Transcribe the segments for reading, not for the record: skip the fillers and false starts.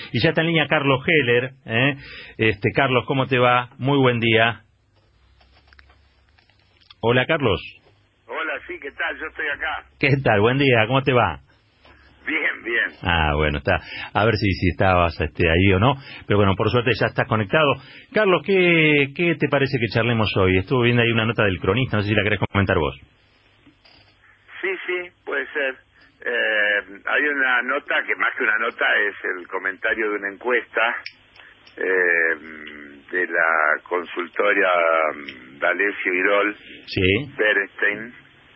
Y ya está en línea Carlos Heller. Carlos, ¿cómo te va? Muy buen día. Hola, Carlos. Hola, sí, ¿qué tal? Yo estoy acá. ¿Qué tal? Buen día, ¿cómo te va? Bien, bien. Ah, bueno, está. A ver si estabas ahí o no. Pero bueno, por suerte ya estás conectado. Carlos, ¿qué te parece que charlemos hoy? Estuve viendo ahí una nota del Cronista, no sé si la querés comentar vos. Sí, puede ser. Hay una nota que más que una nota es el comentario de una encuesta de la consultora D'Alessio Irol, Sí. Bernstein,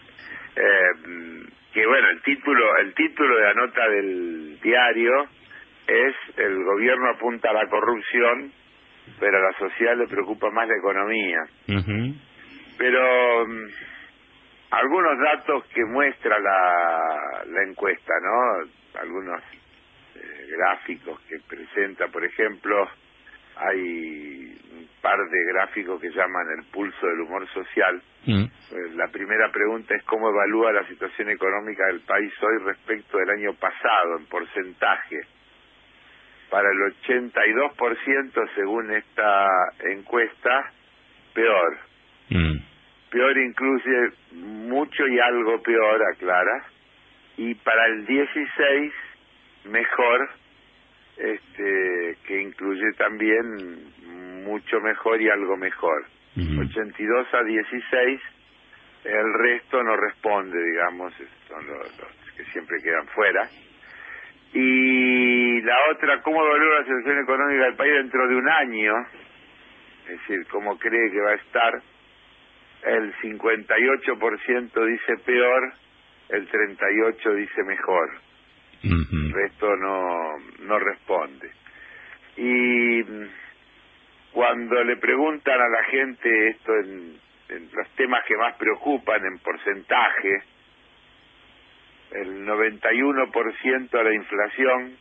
que bueno, el título de la nota del diario es "El gobierno apunta a la corrupción, pero a la sociedad le preocupa más la economía". Uh-huh. Pero algunos datos que muestra la encuesta, ¿no? Algunos gráficos que presenta, por ejemplo, hay un par de gráficos que llaman el pulso del humor social. La primera pregunta es cómo evalúa la situación económica del país hoy respecto del año pasado, en porcentaje. Para el 82%, según esta encuesta, peor. Peor incluye mucho y algo peor, aclara. Y para el 16, mejor, que incluye también mucho mejor y algo mejor. 82 a 16, el resto no responde, digamos, son los que siempre quedan fuera. Y la otra, ¿cómo evalúa la situación económica del país dentro de un año? Es decir, ¿cómo cree que va a estar? El 58% dice peor, el 38% dice mejor. El resto no responde. Y cuando le preguntan a la gente esto en los temas que más preocupan en porcentaje, el 91% a la inflación,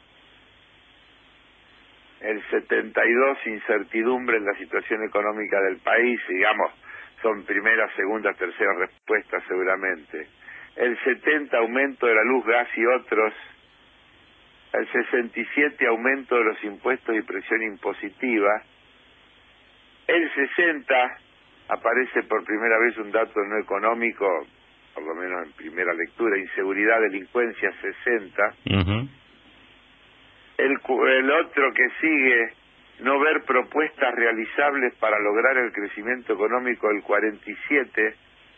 el 72% incertidumbre en la situación económica del país, digamos, son primera, segunda, tercera respuesta seguramente. El 70% aumento de la luz, gas y otros. El 67% aumento de los impuestos y presión impositiva. El 60% aparece por primera vez un dato no económico, por lo menos en primera lectura, inseguridad, delincuencia, 60%. Uh-huh. El otro que sigue, no ver propuestas realizables para lograr el crecimiento económico, el 47%.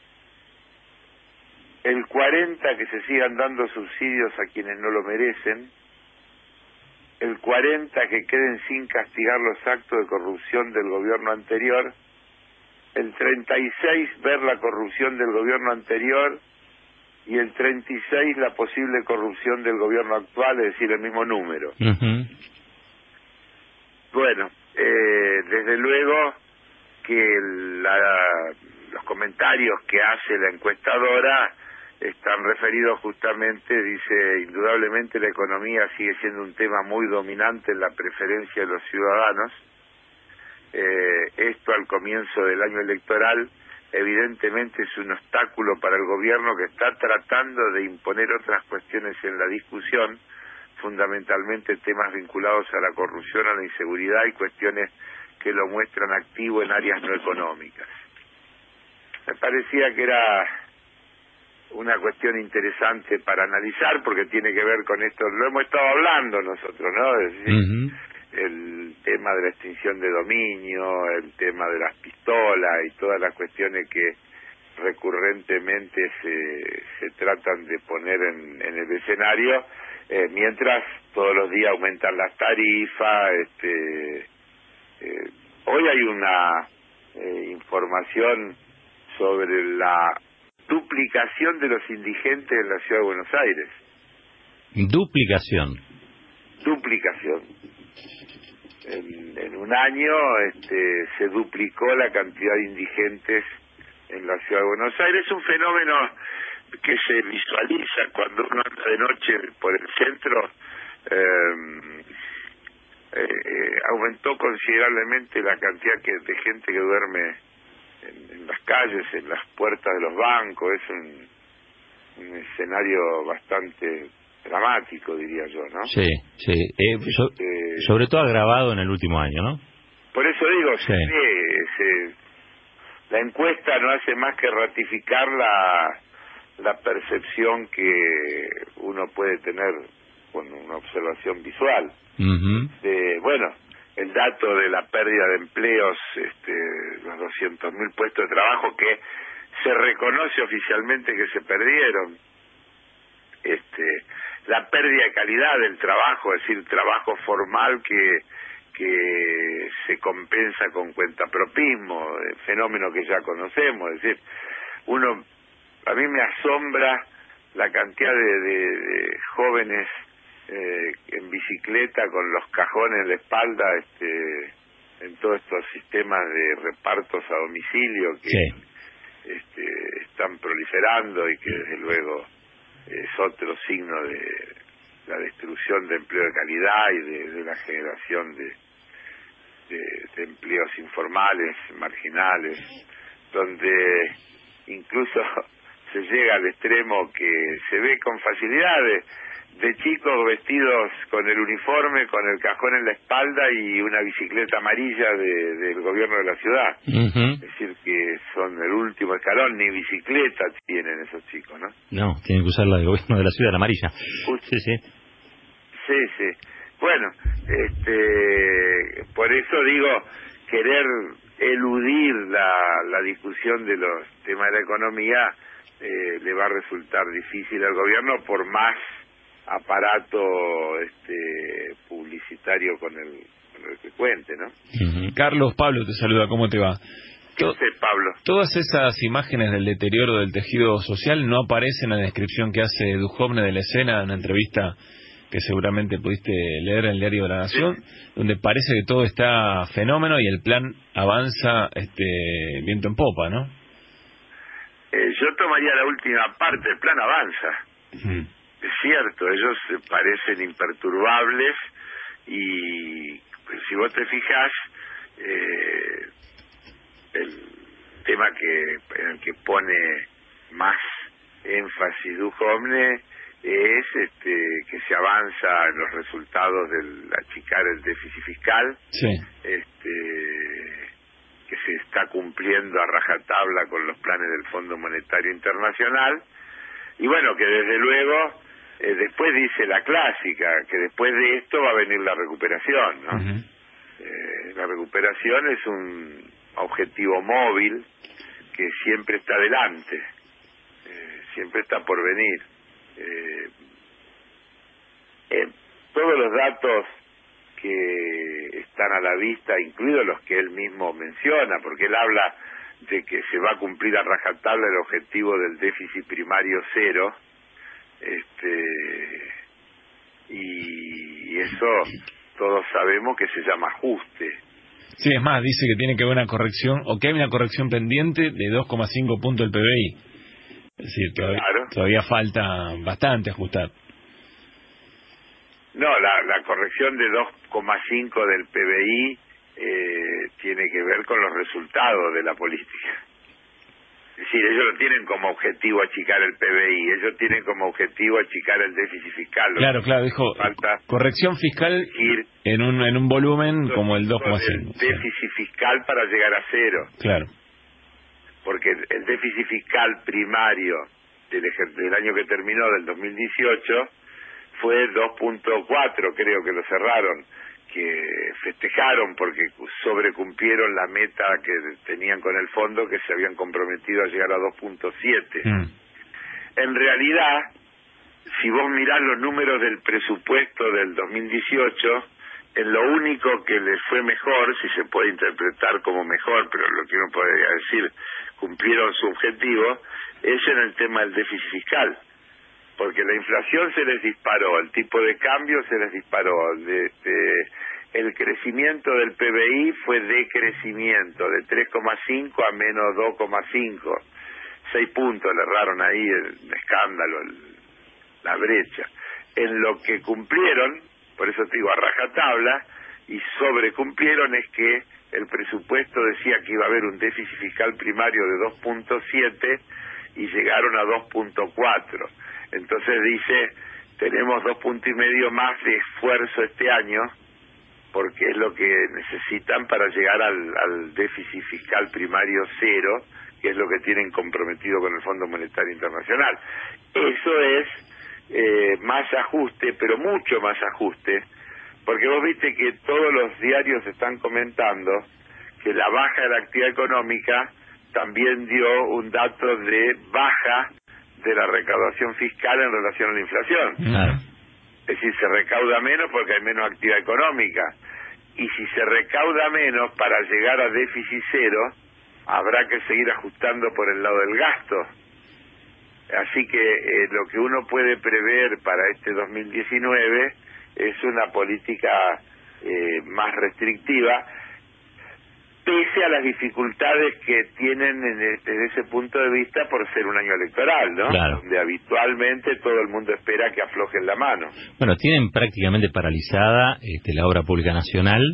El 40% que se sigan dando subsidios a quienes no lo merecen. El 40% que queden sin castigar los actos de corrupción del gobierno anterior. El 36% ver la corrupción del gobierno anterior. Y el 36% la posible corrupción del gobierno actual, es decir, el mismo número. Uh-huh. Bueno, desde luego que los comentarios que hace la encuestadora están referidos justamente, dice, indudablemente la economía sigue siendo un tema muy dominante en la preferencia de los ciudadanos. Esto al comienzo del año electoral evidentemente es un obstáculo para el gobierno, que está tratando de imponer otras cuestiones en la discusión, fundamentalmente temas vinculados a la corrupción, a la inseguridad y cuestiones que lo muestran activo en áreas no económicas. Me parecía que era una cuestión interesante para analizar, porque tiene que ver con esto, lo hemos estado hablando nosotros, ¿no? Es decir, el tema de la extinción de dominio, el tema de las pistolas y todas las cuestiones que recurrentemente se tratan de poner en el escenario, mientras todos los días aumentan las tarifas. Hoy hay una información sobre la duplicación de los indigentes en la ciudad de Buenos Aires. Duplicación. En un año se duplicó la cantidad de indigentes en la ciudad de Buenos Aires. Es un fenómeno que se visualiza cuando uno anda de noche por el centro. Aumentó considerablemente la cantidad de gente que duerme en las calles, en las puertas de los bancos. Es un escenario bastante dramático, diría yo, ¿no? Sí, sí. Sobre todo agravado en el último año, ¿no? Por eso digo, Sí. la encuesta no hace más que ratificar la percepción que uno puede tener con una observación visual. Bueno, el dato de la pérdida de empleos, los 200.000 puestos de trabajo que se reconoce oficialmente que se perdieron, la pérdida de calidad del trabajo, es decir, trabajo formal que se compensa con cuentapropismo, fenómeno que ya conocemos. Es decir, a mí me asombra la cantidad de jóvenes en bicicleta con los cajones en la espalda, en todos estos sistemas de repartos a domicilio que están proliferando y que desde luego es otro signo de la destrucción de empleo de calidad y de la generación de empleos informales, marginales, donde incluso se llega al extremo que se ve con facilidad de chicos vestidos con el uniforme, con el cajón en la espalda y una bicicleta amarilla del gobierno de la ciudad. Es decir, que son el último escalón, ni bicicleta tienen esos chicos, ¿no? No, tienen que usar la del gobierno de la ciudad, la amarilla. Sí, sí. Sí. Bueno, por eso digo, querer eludir la discusión de los temas de la economía le va a resultar difícil al gobierno por más aparato publicitario con el que cuente, ¿no? Carlos, Pablo te saluda, ¿cómo te va? ¿Qué hace, Pablo? Todas esas imágenes del deterioro del tejido social no aparecen en la descripción que hace Duhovne de la escena en una entrevista que seguramente pudiste leer en el Diario de la Nación, donde parece que todo está fenómeno y el plan avanza viento en popa, ¿no? Yo tomaría la última parte, el plan avanza. Es cierto, ellos parecen imperturbables y pues, si vos te fijás, el tema en el que pone más énfasis Duhovne es que se avanza en los resultados del achicar el déficit fiscal, que se está cumpliendo a rajatabla con los planes del Fondo Monetario Internacional, y bueno, que desde luego después dice la clásica, que después de esto va a venir la recuperación, ¿no? La recuperación es un objetivo móvil que siempre está delante, siempre está por venir. Todos los datos que están a la vista, incluidos los que él mismo menciona, porque él habla de que se va a cumplir a rajatabla el objetivo del déficit primario cero, y eso todos sabemos que se llama ajuste. Sí, es más, dice que tiene que haber una corrección, o que hay una corrección pendiente de 2,5 puntos del PBI. Es decir, todavía falta bastante ajustar. No, la corrección de 2,5 del PBI tiene que ver con los resultados de la política. Es decir, ellos no tienen como objetivo achicar el PBI, ellos tienen como objetivo achicar el déficit fiscal. Claro, dijo, corrección fiscal en un volumen como el 2,5. Déficit fiscal para llegar a cero. Claro. Porque el déficit fiscal primario del año que terminó, del 2018, fue 2.4, creo que lo cerraron, que festejaron porque sobrecumplieron la meta que tenían con el fondo, que se habían comprometido a llegar a 2.7. En realidad, si vos mirás los números del presupuesto del 2018, en lo único que les fue mejor, si se puede interpretar como mejor, pero lo que uno podría decir, cumplieron su objetivo, es en el tema del déficit fiscal. Porque la inflación se les disparó, el tipo de cambio se les disparó, el crecimiento del PBI fue decrecimiento de 3,5 a menos 2,5, 6 puntos, le erraron ahí el escándalo, la brecha. En lo que cumplieron, por eso te digo a rajatabla, y sobrecumplieron, es que el presupuesto decía que iba a haber un déficit fiscal primario de 2.7 y llegaron a 2.4. Entonces dice, tenemos 2,5 puntos más de esfuerzo este año, porque es lo que necesitan para llegar al déficit fiscal primario cero, que es lo que tienen comprometido con el Fondo Monetario Internacional. Eso es más ajuste, pero mucho más ajuste, porque vos viste que todos los diarios están comentando que la baja de la actividad económica también dio un dato de baja de la recaudación fiscal en relación a la inflación. Claro. Es decir, se recauda menos porque hay menos actividad económica. Y si se recauda menos, para llegar a déficit cero, habrá que seguir ajustando por el lado del gasto. Así que lo que uno puede prever para este 2019 es una política más restrictiva, pese a las dificultades que tienen desde ese punto de vista por ser un año electoral, ¿no? Claro. Donde habitualmente todo el mundo espera que aflojen la mano. Bueno, tienen prácticamente paralizada la obra pública nacional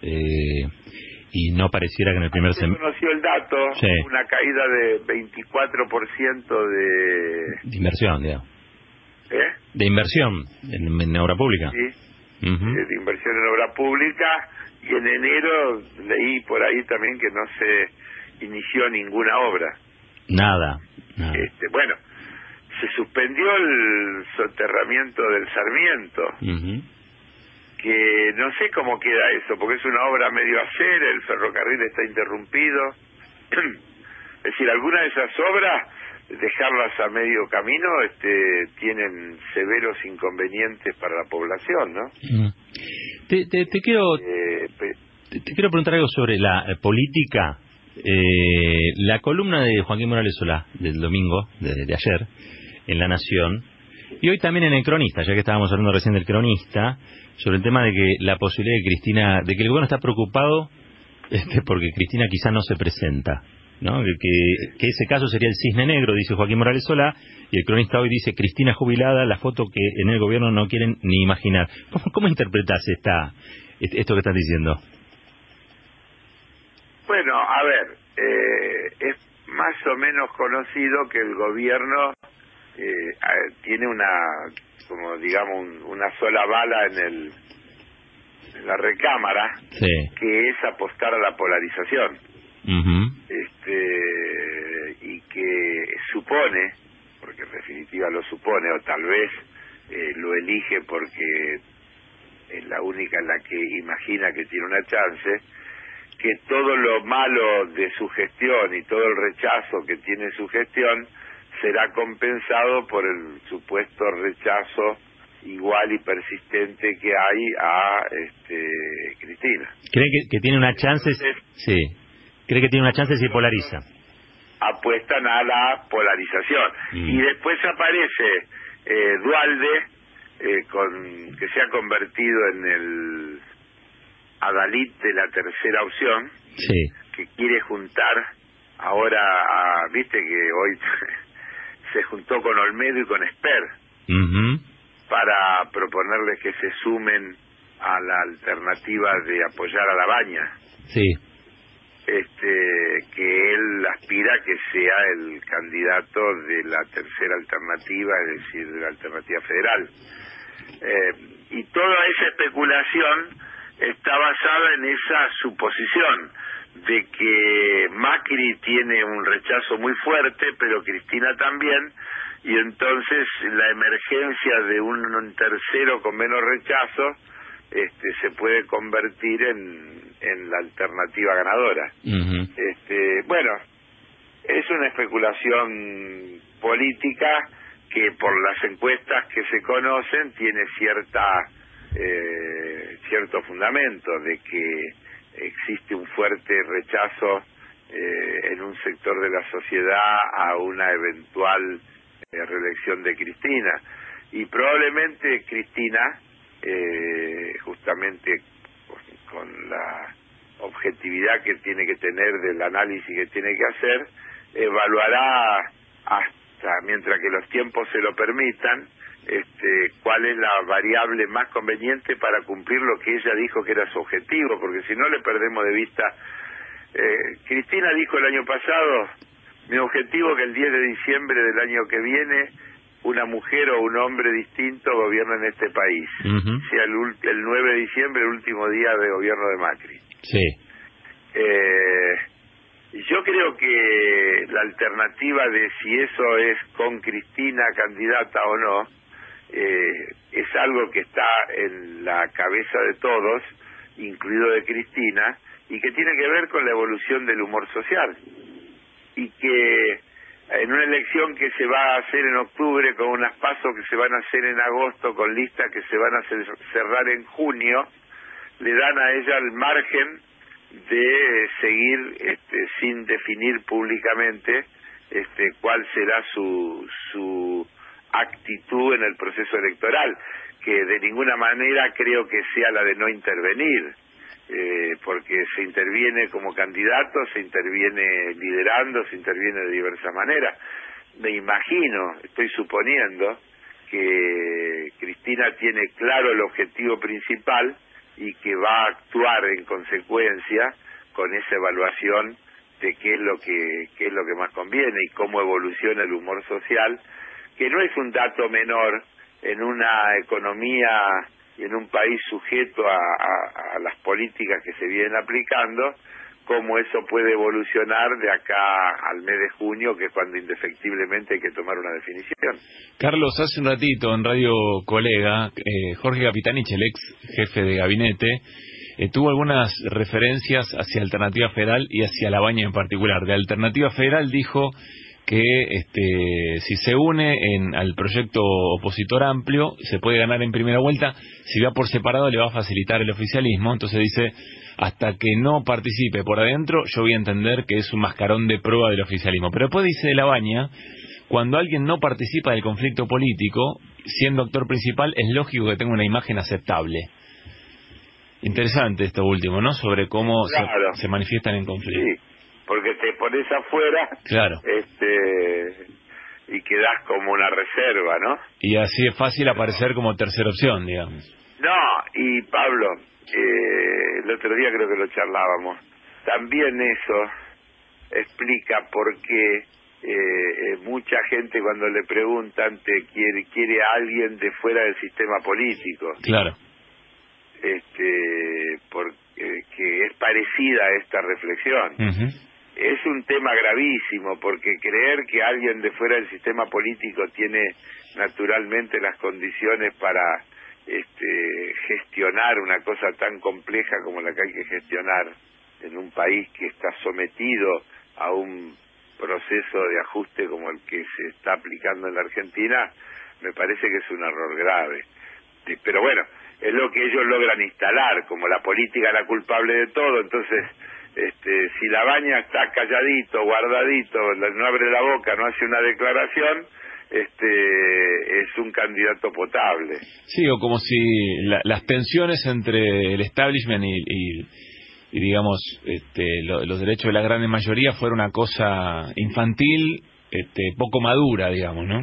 y no pareciera que en el primer Se semestre... conoció el dato, Sí. una caída de 24% De inversión, digamos. ¿eh? De inversión en obra pública. Sí, Ujú. de inversión en obra pública, y en enero leí por ahí también que no se inició ninguna obra. Nada. Bueno, se suspendió el soterramiento del Sarmiento, Ujú. que no sé cómo queda eso, porque es una obra medio a hacer, el ferrocarril está interrumpido. Es decir, algunas de esas obras, dejarlas a medio camino, tienen severos inconvenientes para la población, ¿no? Ujú. Te quiero preguntar algo sobre la política. La columna de Joaquín Morales Solá del domingo, de ayer, en La Nación, y hoy también en El Cronista, ya que estábamos hablando recién del Cronista, sobre el tema de que la posibilidad de Cristina, de que el gobierno está preocupado porque Cristina quizá no se presenta, ¿no? Que ese caso sería el cisne negro, dice Joaquín Morales Solá, y El Cronista hoy dice Cristina jubilada, la foto que en el gobierno no quieren ni imaginar. ¿Cómo interpretás esto que estás diciendo? Bueno, a ver, es más o menos conocido que el gobierno tiene como digamos, una sola bala en la recámara, Sí. que es apostar a la polarización. Uh-huh. Y que supone, porque en definitiva lo supone, o tal vez lo elige porque es la única en la que imagina que tiene una chance, que todo lo malo de su gestión y todo el rechazo que tiene su gestión será compensado por el supuesto rechazo igual y persistente que hay a Cristina. ¿Cree que tiene una chance? Entonces, sí. ¿Cree que tiene una chance si polariza? Apuestan a la polarización. Y después aparece Duhalde, que se ha convertido en el adalid de la tercera opción, sí, que quiere juntar ahora viste que hoy se juntó con Olmedo y con Esper, uh-huh, para proponerles que se sumen a la alternativa de apoyar a Labaña. sí, que él aspira que sea el candidato de la tercera alternativa, es decir, de la alternativa federal. Y toda esa especulación está basada en esa suposición de que Macri tiene un rechazo muy fuerte, pero Cristina también, y entonces la emergencia de un tercero con menos rechazo se puede convertir en la alternativa ganadora. uh-huh. Bueno, es una especulación política que por las encuestas que se conocen tiene cierto fundamento de que existe un fuerte rechazo en un sector de la sociedad a una eventual reelección de Cristina, y probablemente Cristina justamente con la objetividad que tiene que tener del análisis que tiene que hacer, evaluará hasta mientras que los tiempos se lo permitan cuál es la variable más conveniente para cumplir lo que ella dijo que era su objetivo, porque si no le perdemos de vista. Cristina dijo el año pasado: mi objetivo es que el 10 de diciembre del año que viene una mujer o un hombre distinto gobiernen este país, sea el 9 de diciembre, el último día de gobierno de Macri. Sí. Yo creo que la alternativa de si eso es con Cristina candidata o no, es algo que está en la cabeza de todos, incluido de Cristina, y que tiene que ver con la evolución del humor social. Y que en una elección que se va a hacer en octubre, con unas pasos que se van a hacer en agosto, con listas que se van a cerrar en junio, le dan a ella el margen de seguir sin definir públicamente cuál será su actitud en el proceso electoral, que de ninguna manera creo que sea la de no intervenir, porque se interviene como candidato, se interviene liderando, se interviene de diversas maneras. Me imagino, estoy suponiendo, que Cristina tiene claro el objetivo principal y que va a actuar en consecuencia con esa evaluación de qué es lo que más conviene y cómo evoluciona el humor social, que no es un dato menor en una economía y en un país sujeto a las políticas que se vienen aplicando, cómo eso puede evolucionar de acá al mes de junio, que es cuando indefectiblemente hay que tomar una definición. Carlos, hace un ratito en Radio Colega, Jorge Capitanich, el ex jefe de gabinete, tuvo algunas referencias hacia Alternativa Federal y hacia Labaña en particular. De Alternativa Federal dijo que si se une al proyecto opositor amplio, se puede ganar en primera vuelta. Si va por separado, le va a facilitar el oficialismo. Entonces dice, hasta que no participe por adentro, yo voy a entender que es un mascarón de prueba del oficialismo. Pero después dice de Labaña, cuando alguien no participa del conflicto político, siendo actor principal, es lógico que tenga una imagen aceptable. Interesante esto último, ¿no? Sobre cómo claro. se manifiestan en conflicto. Sí, porque te pones afuera, claro, y quedás como una reserva, ¿no? Y así es fácil aparecer como tercera opción, digamos. No, y Pablo, el otro día creo que lo charlábamos, también eso explica por qué mucha gente cuando le preguntan quiere a alguien de fuera del sistema político. Claro. Que es parecida a esta reflexión. Es un tema gravísimo, porque creer que alguien de fuera del sistema político tiene naturalmente las condiciones para gestionar una cosa tan compleja como la que hay que gestionar en un país que está sometido a un proceso de ajuste como el que se está aplicando en la Argentina, me parece que es un error grave. Pero bueno, es lo que ellos logran instalar, como la política es la culpable de todo. Entonces, si Labaña está calladito, guardadito, no abre la boca, no hace una declaración, es un candidato potable. Sí, o como si las tensiones entre el establishment y digamos, los derechos de la gran mayoría fuera una cosa infantil, poco madura, digamos, ¿no?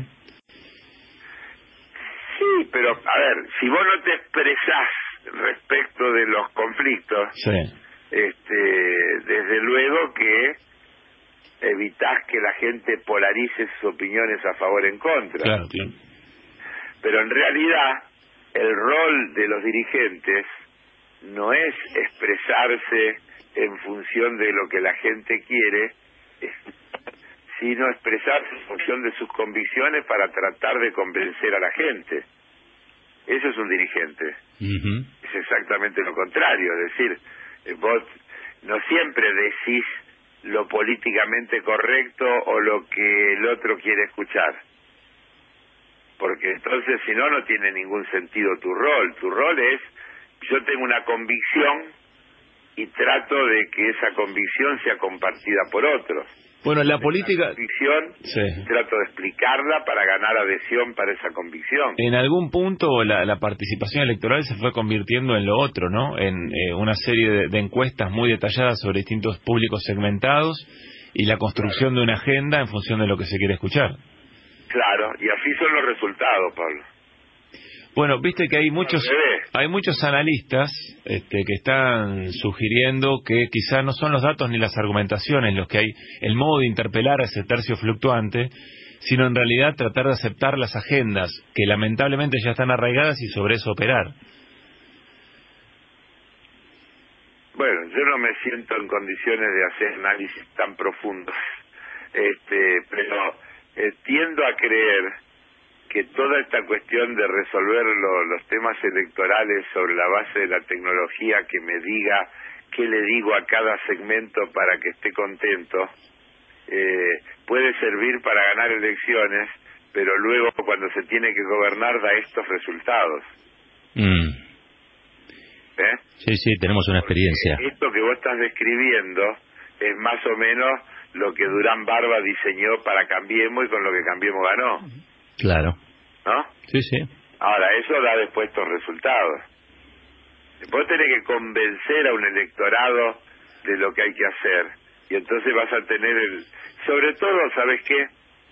Sí, pero, a ver, si vos no te expresás respecto de los conflictos, sí, desde luego que evitás que la gente polarice sus opiniones a favor o en contra. Claro, claro. Pero en realidad, el rol de los dirigentes no es expresarse en función de lo que la gente quiere, sino expresarse en función de sus convicciones para tratar de convencer a la gente. Eso es un dirigente. Es exactamente lo contrario, es decir, vos no siempre decís lo políticamente correcto o lo que el otro quiere escuchar, porque entonces si no, no tiene ningún sentido tu rol. Tu rol es, yo tengo una convicción y trato de que esa convicción sea compartida por otros. Bueno, la política... convicción, sí, trato de explicarla para ganar adhesión para esa convicción. En algún punto la participación electoral se fue convirtiendo en lo otro, ¿no? En una serie de encuestas muy detalladas sobre distintos públicos segmentados y la construcción de una agenda en función de lo que se quiere escuchar. Claro, y así son los resultados, Pablo. Bueno, viste que hay muchos analistas que están sugiriendo que quizá no son los datos ni las argumentaciones los que hay, el modo de interpelar a ese tercio fluctuante, sino en realidad tratar de aceptar las agendas que lamentablemente ya están arraigadas y sobre eso operar. Bueno, yo no me siento en condiciones de hacer análisis tan profundos, pero tiendo a creer que toda esta cuestión de resolver los temas electorales sobre la base de la tecnología que me diga qué le digo a cada segmento para que esté contento, puede servir para ganar elecciones, pero luego cuando se tiene que gobernar da estos resultados. Sí, tenemos una experiencia. Esto que vos estás describiendo es más o menos lo que Durán Barba diseñó para Cambiemos y con lo que Cambiemos ganó. Claro. ¿No? Sí. Ahora, eso da después estos resultados. Vos tenés que convencer a un electorado de lo que hay que hacer. Y entonces vas a tener sobre todo, ¿sabes qué?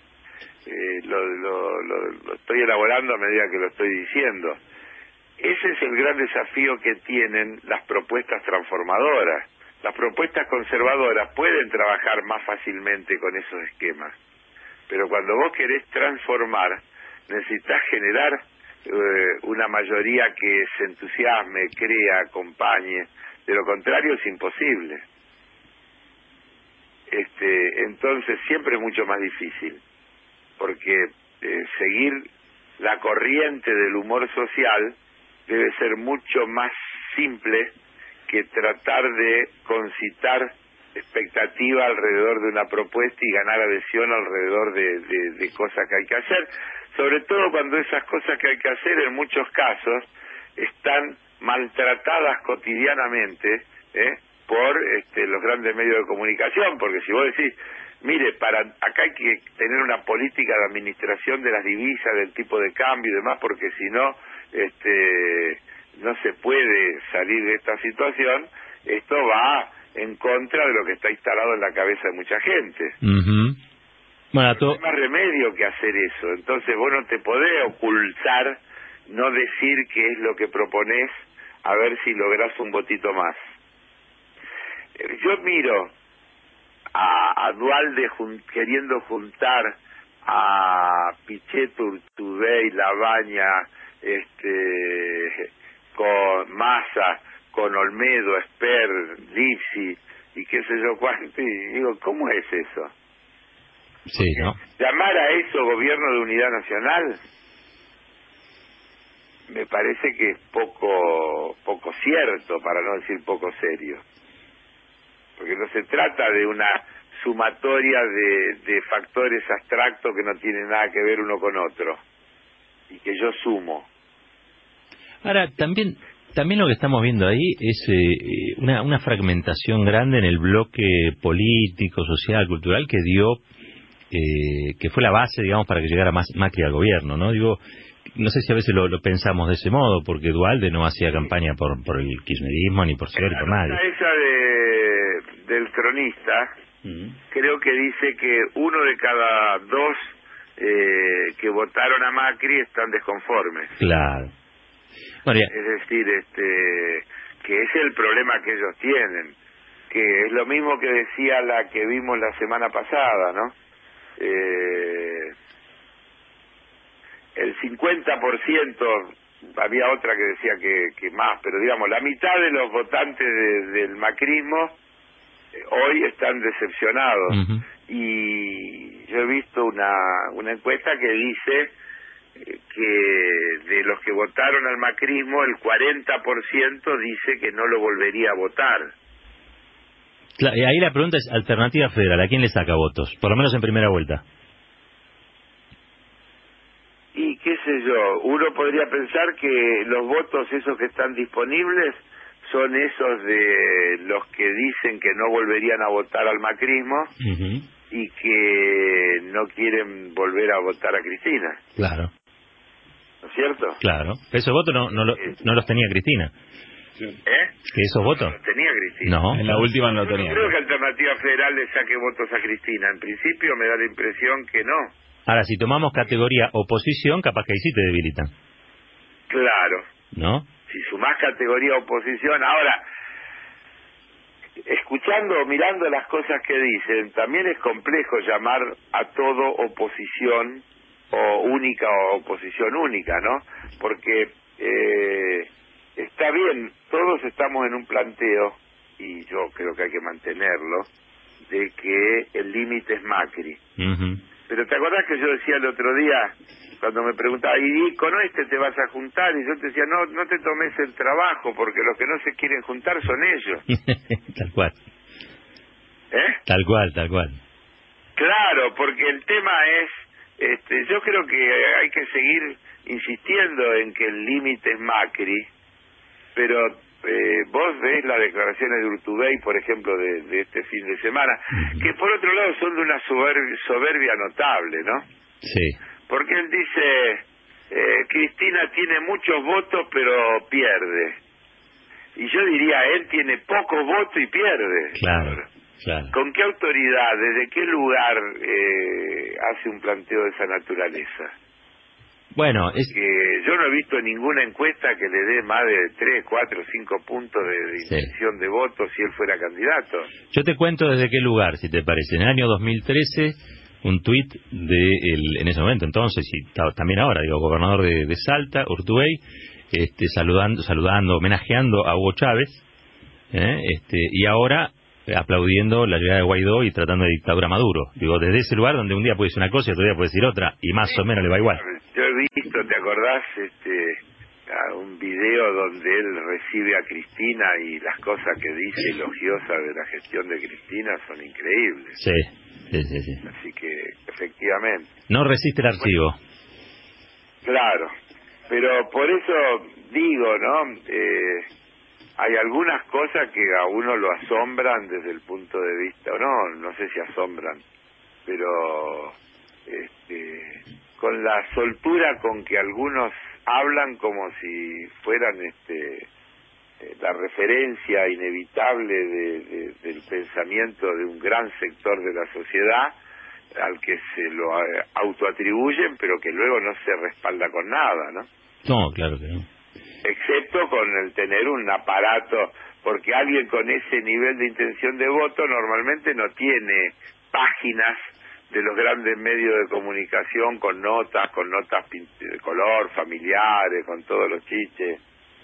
Lo estoy elaborando a medida que lo estoy diciendo. Ese es el gran desafío que tienen las propuestas transformadoras. Las propuestas conservadoras pueden trabajar más fácilmente con esos esquemas. Pero cuando vos querés transformar, necesitas generar una mayoría que se entusiasme, crea, acompañe. De lo contrario es imposible. Entonces siempre es mucho más difícil, porque seguir la corriente del humor social debe ser mucho más simple que tratar de concitar expectativa alrededor de una propuesta y ganar adhesión alrededor de cosas que hay que hacer, sobre todo cuando esas cosas que hay que hacer en muchos casos están maltratadas cotidianamente por los grandes medios de comunicación, porque si vos decís, mire, acá hay que tener una política de administración de las divisas, del tipo de cambio y demás, porque si no, no se puede salir de esta situación, esto va en contra de lo que está instalado en la cabeza de mucha gente. Bueno, no hay más remedio que hacer eso. Entonces vos no te podés ocultar, no decir qué es lo que proponés, a ver si lográs un votito más. Yo miro a Duhalde queriendo juntar a Pichetto, Urtubey, Labaña, con Massa, con Olmedo, Esper, Lipsi y qué sé yo cuánto, y digo, ¿cómo es eso? Sí, ¿no? Llamar a eso gobierno de unidad nacional me parece que es poco cierto, para no decir poco serio, porque no se trata de una sumatoria de factores abstractos que no tienen nada que ver uno con otro y que yo sumo. Ahora, también lo que estamos viendo ahí es una fragmentación grande en el bloque político, social, cultural que dio, que fue la base, digamos, para que llegara más Macri al gobierno, ¿no? Digo, no sé si a veces lo pensamos de ese modo, porque Duhalde no hacía campaña por el kirchnerismo, ni por Scioli, ni por nadie. Esa del cronista, creo que dice que uno de cada dos que votaron a Macri están desconformes. Claro. Bueno, es decir, que es el problema que ellos tienen, que es lo mismo que decía la que vimos la semana pasada, ¿no? El 50%, había otra que decía que más, pero digamos, la mitad de los votantes del macrismo hoy están decepcionados. Y yo he visto una encuesta que dice que de los que votaron al macrismo, el 40% dice que no lo volvería a votar. Claro, y ahí la pregunta es, Alternativa Federal, ¿a quién le saca votos? Por lo menos en primera vuelta. Y qué sé yo, uno podría pensar que los votos esos que están disponibles son esos de los que dicen que no volverían a votar al macrismo y que no quieren volver a votar a Cristina. Claro. ¿No es cierto? Claro. Esos votos no los tenía Cristina. ¿Que esos votos? No los tenía Cristina. No. En la última no lo tenía. Yo no creo que Alternativa Federal le saque votos a Cristina. En principio me da la impresión que no. Ahora, si tomamos categoría oposición, capaz que ahí sí te debilitan. Claro. ¿No? Si sumás categoría oposición, ahora, escuchando o mirando las cosas que dicen, también es complejo llamar a todo oposición o única o oposición única, ¿no? Porque está bien, todos estamos en un planteo, y yo creo que hay que mantenerlo, de que el límite es Macri. Pero ¿te acordás que yo decía el otro día, cuando me preguntaba, ¿y con este te vas a juntar? Y yo te decía, no te tomes el trabajo, porque los que no se quieren juntar son ellos. Tal cual. Tal cual. Claro, porque el tema es, yo creo que hay que seguir insistiendo en que el límite es Macri, pero vos ves las declaraciones de Urtubey, por ejemplo, de este fin de semana, que por otro lado son de una soberbia notable, ¿no? Sí. Porque él dice, Cristina tiene muchos votos pero pierde. Y yo diría, él tiene pocos votos y pierde. Claro. ¿Con qué autoridad, desde qué lugar hace un planteo de esa naturaleza? Bueno, que yo no he visto ninguna encuesta que le dé más de 3, 4, 5 puntos de intención de voto si él fuera candidato. Yo te cuento desde qué lugar, si te parece. En el año 2013, un tuit en ese momento entonces, y también ahora, gobernador de Salta, Urtubey, saludando, homenajeando a Hugo Chávez, y ahora aplaudiendo la llegada de Guaidó y tratando de dictadura a Maduro. Desde ese lugar donde un día puede decir una cosa y otro día puede decir otra, y más o menos le va igual. Yo he visto, ¿te acordás? Un video donde él recibe a Cristina y las cosas que dice elogiosas de la gestión de Cristina son increíbles. Sí. Así que, efectivamente. No resiste el archivo. Claro, pero por eso digo, ¿no? Hay algunas cosas que a uno lo asombran desde el punto de vista, o no sé si asombran, pero con la soltura con que algunos hablan como si fueran la referencia inevitable del pensamiento de un gran sector de la sociedad al que se lo autoatribuyen, pero que luego no se respalda con nada, ¿no? No, claro que no. Excepto con el tener un aparato, porque alguien con ese nivel de intención de voto normalmente no tiene páginas de los grandes medios de comunicación con notas de color, familiares, con todos los chiches,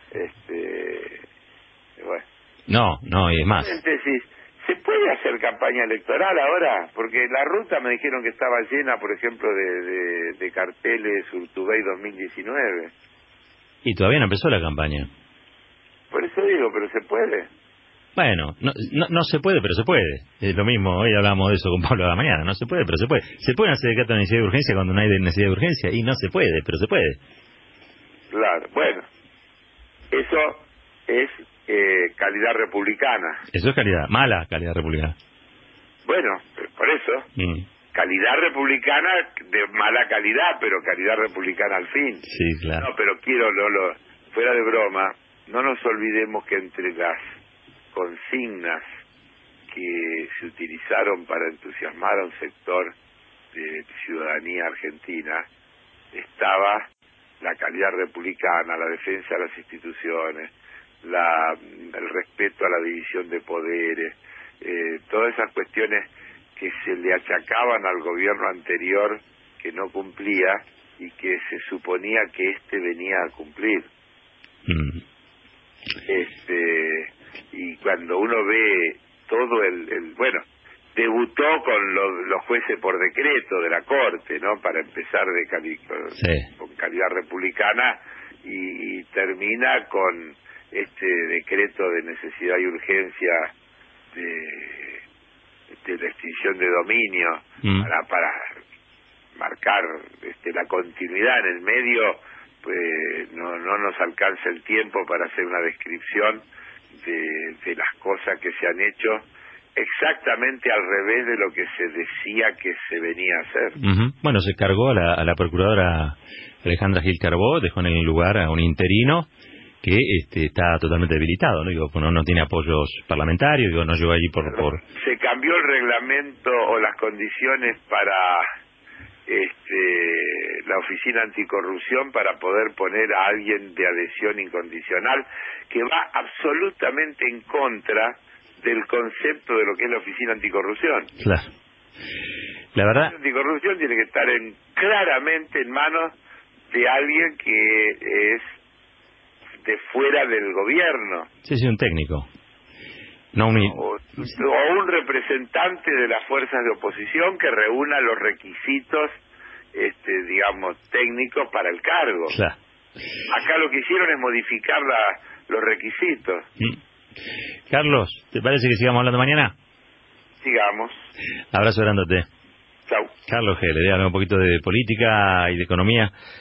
bueno. No, y es más. Entonces, ¿se puede hacer campaña electoral ahora? Porque la ruta me dijeron que estaba llena, por ejemplo, de carteles Urtubey 2019. Y todavía no empezó la campaña. Por eso digo, pero se puede. Bueno, no se puede, pero se puede. Es lo mismo, hoy hablamos de eso con Pablo de la mañana. No se puede, pero se puede. ¿Se pueden hacer decretos de necesidad de urgencia cuando no hay necesidad de urgencia? Y no se puede, pero se puede. Claro, bueno. Eso es calidad republicana. Eso es mala calidad republicana. Bueno, por eso. Calidad republicana de mala calidad, pero calidad republicana al fin. Sí, claro. No, pero fuera de broma, no nos olvidemos que entre las consignas que se utilizaron para entusiasmar a un sector de ciudadanía argentina estaba la calidad republicana, la defensa de las instituciones, el respeto a la división de poderes, todas esas cuestiones que se le achacaban al gobierno anterior que no cumplía y que se suponía que venía a cumplir. Y cuando uno ve todo bueno, debutó con los jueces por decreto de la Corte, ¿no? Para empezar con calidad republicana y termina con este decreto de necesidad y urgencia de la extinción de dominio para marcar la continuidad en el medio. Pues no nos alcanza el tiempo para hacer una descripción de las cosas que se han hecho exactamente al revés de lo que se decía que se venía a hacer. Bueno, se cargó a la procuradora Alejandra Gil Carbó, dejó en el lugar a un interino que está totalmente debilitado, ¿no? No tiene apoyos parlamentarios, no llegó allí por... Se cambió el reglamento o las condiciones para la Oficina Anticorrupción para poder poner a alguien de adhesión incondicional, que va absolutamente en contra del concepto de lo que es la Oficina Anticorrupción. Claro. La verdad... La anticorrupción tiene que estar claramente en manos de alguien que es de fuera del gobierno. Sí, un técnico. No o un representante de las fuerzas de oposición que reúna los requisitos, digamos, técnicos para el cargo. Claro. Acá lo que hicieron es modificar los requisitos. Carlos, ¿te parece que sigamos hablando mañana? Sigamos. Abrazo grandote. Chau. Carlos G. le voy a hablar un poquito de política y de economía.